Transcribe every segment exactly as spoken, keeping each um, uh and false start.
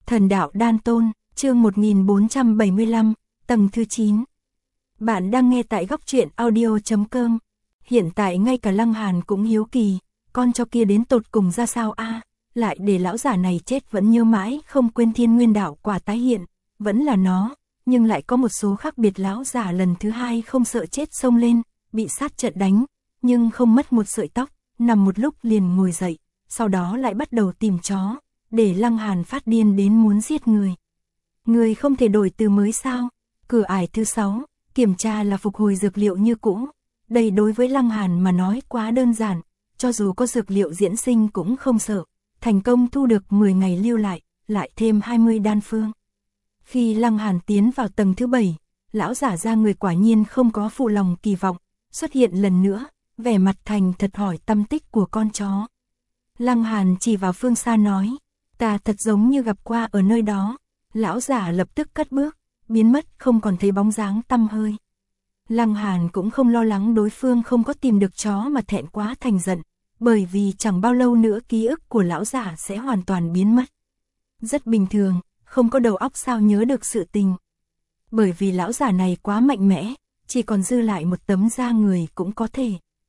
Thần đạo đan tôn, chương một nghìn bốn trăm bảy mươi lăm, tầng thứ chín. Bạn đang nghe tại góc truyện audio chấm com. Hiện tại ngay cả Lăng Hàn cũng hiếu kỳ, con cho kia đến tột cùng ra sao a? Lại để lão giả này chết vẫn nhớ mãi không quên thiên nguyên đạo quả tái hiện, vẫn là nó, nhưng lại có một số khác biệt. Lão giả lần thứ hai không sợ chết xông lên, bị sát trận đánh, nhưng không mất một sợi tóc, nằm một lúc liền ngồi dậy, sau đó lại bắt đầu tìm chó, để Lăng Hàn phát điên đến muốn giết người. Người không thể đổi từ mới sao? Cửa ải thứ sáu, kiểm tra là phục hồi dược liệu như cũ. Đây đối với Lăng Hàn mà nói quá đơn giản, cho dù có dược liệu diễn sinh cũng không sợ. Thành công thu được mười ngày lưu lại, lại thêm hai mươi đan phương. Khi Lăng Hàn tiến vào tầng thứ bảy, lão giả ra người quả nhiên không có phụ lòng kỳ vọng, xuất hiện lần nữa, vẻ mặt thành thật hỏi tâm tích của con chó. Lăng Hàn chỉ vào phương xa nói, ta thật giống như gặp qua ở nơi đó. Lão giả lập tức cất bước, biến mất không còn thấy bóng dáng tăm hơi. Lăng Hàn cũng không lo lắng đối phương không có tìm được chó mà thẹn quá thành giận, bởi vì chẳng bao lâu nữa ký ức của lão giả sẽ hoàn toàn biến mất. Rất bình thường, không có đầu óc sao nhớ được sự tình. Bởi vì lão giả này quá mạnh mẽ, chỉ còn dư lại một tấm da người cũng có thể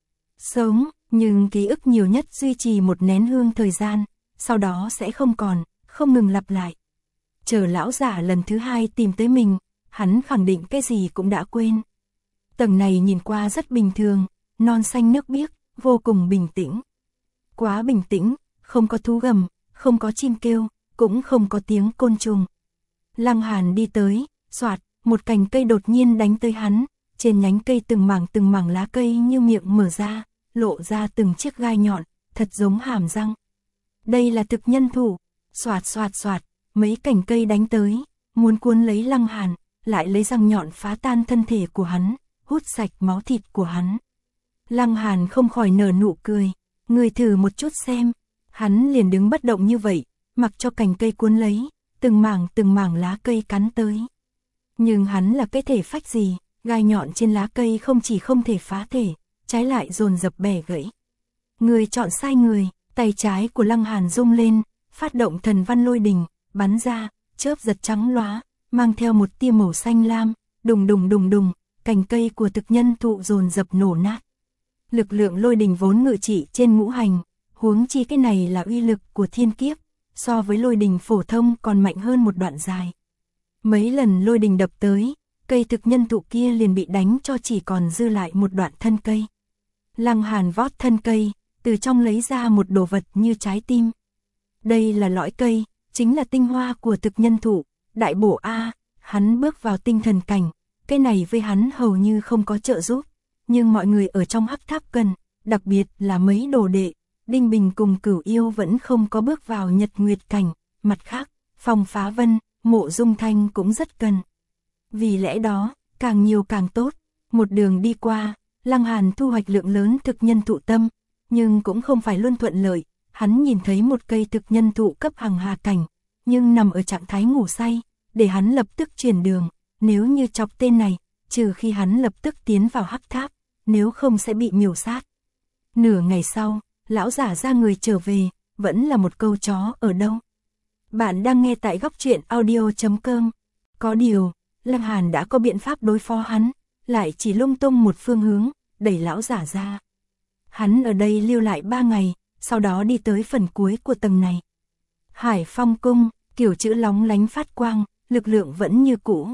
sống, nhưng ký ức nhiều nhất duy trì một nén hương thời gian, sau đó sẽ không còn, không ngừng lặp lại. Chờ lão giả lần thứ hai tìm tới mình, hắn khẳng định cái gì cũng đã quên. Tầng này nhìn qua rất bình thường, non xanh nước biếc, vô cùng bình tĩnh. Quá bình tĩnh, không có thú gầm, không có chim kêu, cũng không có tiếng côn trùng. Lăng Hàn đi tới, xoạt, một cành cây đột nhiên đánh tới hắn, trên nhánh cây từng mảng từng mảng lá cây như miệng mở ra, lộ ra từng chiếc gai nhọn, thật giống hàm răng. Đây là thực nhân thủ, xoạt xoạt xoạt, mấy cành cây đánh tới, muốn cuốn lấy Lăng Hàn, lại lấy răng nhọn phá tan thân thể của hắn, hút sạch máu thịt của hắn. Lăng Hàn không khỏi nở nụ cười, người thử một chút xem. Hắn liền đứng bất động như vậy, mặc cho cành cây cuốn lấy, từng mảng từng mảng lá cây cắn tới. Nhưng hắn là cái thể phách gì, gai nhọn trên lá cây không chỉ không thể phá thể, trái lại dồn dập bẻ gãy. Người chọn sai người, tay trái của Lăng Hàn rung lên, phát động thần văn lôi đình, bắn ra, chớp giật trắng lóa, mang theo một tia màu xanh lam, đùng đùng đùng đùng, cành cây của thực nhân thụ dồn dập nổ nát. Lực lượng lôi đình vốn ngự trị trên ngũ hành, huống chi cái này là uy lực của thiên kiếp, so với lôi đình phổ thông còn mạnh hơn một đoạn dài. Mấy lần lôi đình đập tới, cây thực nhân thụ kia liền bị đánh cho chỉ còn dư lại một đoạn thân cây. Lăng Hàn vót thân cây, từ trong lấy ra một đồ vật như trái tim. Đây là lõi cây, chính là tinh hoa của thực nhân thụ, đại bổ a. Hắn bước vào tinh thần cảnh, cái này với hắn hầu như không có trợ giúp, nhưng mọi người ở trong hắc tháp cần, đặc biệt là mấy đồ đệ, Đinh Bình cùng Cửu Yêu vẫn không có bước vào nhật nguyệt cảnh, mặt khác, Phong Phá Vân, Mộ Dung Thanh cũng rất cần. Vì lẽ đó, càng nhiều càng tốt, một đường đi qua, Lăng Hàn thu hoạch lượng lớn thực nhân thụ tâm, nhưng cũng không phải luôn thuận lợi. Hắn nhìn thấy một cây thực nhân thụ cấp hằng hà cảnh, nhưng nằm ở trạng thái ngủ say, để hắn lập tức chuyển đường. Nếu như chọc tên này, trừ khi hắn lập tức tiến vào hắc tháp, nếu không sẽ bị miểu sát. Nửa ngày sau, lão giả ra người trở về, vẫn là một câu chó ở đâu. Bạn đang nghe tại góc truyện audio chấm com. Có điều, Lăng Hàn đã có biện pháp đối phó hắn, lại chỉ lung tung một phương hướng, đẩy lão giả ra. Hắn ở đây lưu lại ba ngày, sau đó đi tới phần cuối của tầng này. Hải Phong cung, kiểu chữ lóng lánh phát quang, lực lượng vẫn như cũ.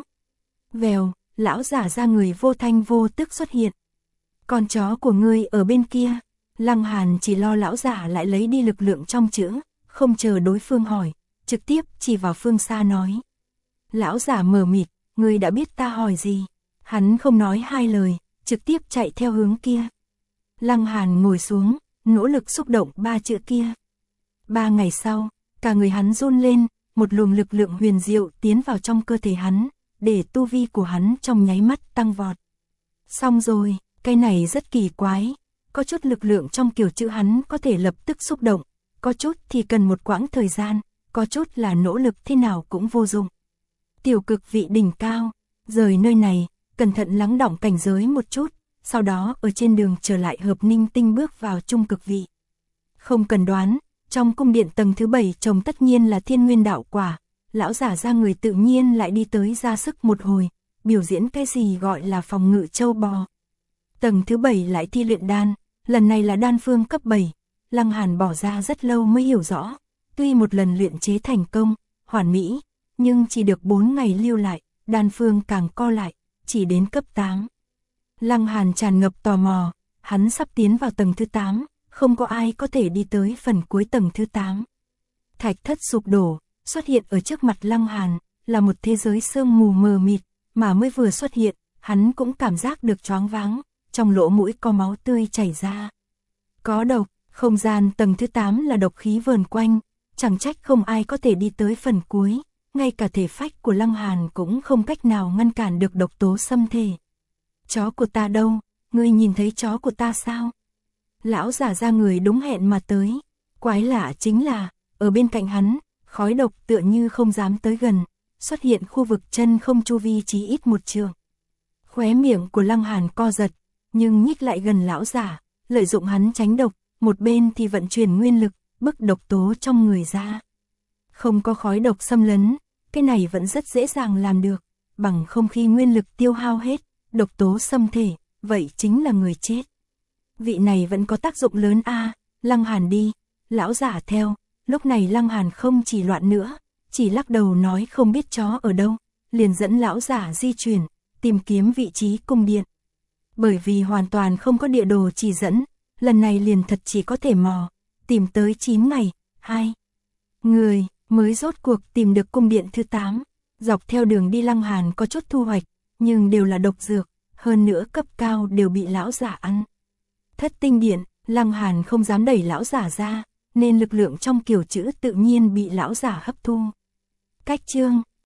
Vèo, lão giả ra người vô thanh vô tức xuất hiện. Con chó của ngươi ở bên kia. Lăng Hàn chỉ lo lão giả lại lấy đi lực lượng trong chữ, không chờ đối phương hỏi, trực tiếp chỉ vào phương xa nói. Lão giả mờ mịt, ngươi đã biết ta hỏi gì? Hắn không nói hai lời, trực tiếp chạy theo hướng kia. Lăng Hàn ngồi xuống, nỗ lực xúc động ba chữ kia. Ba ngày sau, cả người hắn run lên, một luồng lực lượng huyền diệu tiến vào trong cơ thể hắn, để tu vi của hắn trong nháy mắt tăng vọt. Xong rồi, cái này rất kỳ quái, có chút lực lượng trong kiểu chữ hắn có thể lập tức xúc động, có chút thì cần một quãng thời gian, có chút là nỗ lực thế nào cũng vô dụng. Tiểu cực vị đỉnh cao, rời nơi này, cẩn thận lắng đọng cảnh giới một chút, sau đó ở trên đường trở lại hợp ninh tinh bước vào trung cực vị. Không cần đoán, trong cung điện tầng thứ bảy trồng tất nhiên là thiên nguyên đạo quả, lão giả ra người tự nhiên lại đi tới ra sức một hồi, biểu diễn cái gì gọi là phòng ngự châu bò. Tầng thứ bảy lại thi luyện đan, lần này là đan phương cấp bảy, Lăng Hàn bỏ ra rất lâu mới hiểu rõ, tuy một lần luyện chế thành công, hoàn mỹ, nhưng chỉ được bốn ngày lưu lại, đan phương càng co lại, chỉ đến cấp tám. Lăng Hàn tràn ngập tò mò, hắn sắp tiến vào tầng thứ tám, không có ai có thể đi tới phần cuối tầng thứ tám. Thạch thất sụp đổ, xuất hiện ở trước mặt Lăng Hàn, là một thế giới sương mù mờ mịt, mà mới vừa xuất hiện, hắn cũng cảm giác được choáng váng, trong lỗ mũi có máu tươi chảy ra. Có độc, không gian tầng thứ tám là độc khí vờn quanh, chẳng trách không ai có thể đi tới phần cuối, ngay cả thể phách của Lăng Hàn cũng không cách nào ngăn cản được độc tố xâm thể. Chó của ta đâu, ngươi nhìn thấy chó của ta sao? Lão giả ra người đúng hẹn mà tới, quái lạ chính là, ở bên cạnh hắn, khói độc tựa như không dám tới gần, xuất hiện khu vực chân không chu vi chí ít một trượng. Khóe miệng của Lăng Hàn co giật, nhưng nhích lại gần lão giả, lợi dụng hắn tránh độc, một bên thì vận chuyển nguyên lực, bức độc tố trong người ra. Không có khói độc xâm lấn, cái này vẫn rất dễ dàng làm được, bằng không khi nguyên lực tiêu hao hết, độc tố xâm thể, vậy chính là người chết. Vị này vẫn có tác dụng lớn a, à, Lăng Hàn đi, lão giả theo, lúc này Lăng Hàn không chỉ loạn nữa, chỉ lắc đầu nói không biết chó ở đâu, liền dẫn lão giả di chuyển, tìm kiếm vị trí cung điện. Bởi vì hoàn toàn không có địa đồ chỉ dẫn, lần này liền thật chỉ có thể mò, tìm tới chín ngày, hai người mới rốt cuộc tìm được cung điện thứ tám. Dọc theo đường đi Lăng Hàn có chút thu hoạch, nhưng đều là độc dược, hơn nữa cấp cao đều bị lão giả ăn. Thất tinh điện, Lăng Hàn không dám đẩy lão giả ra, nên lực lượng trong kiểu chữ tự nhiên bị lão giả hấp thu. Cách chương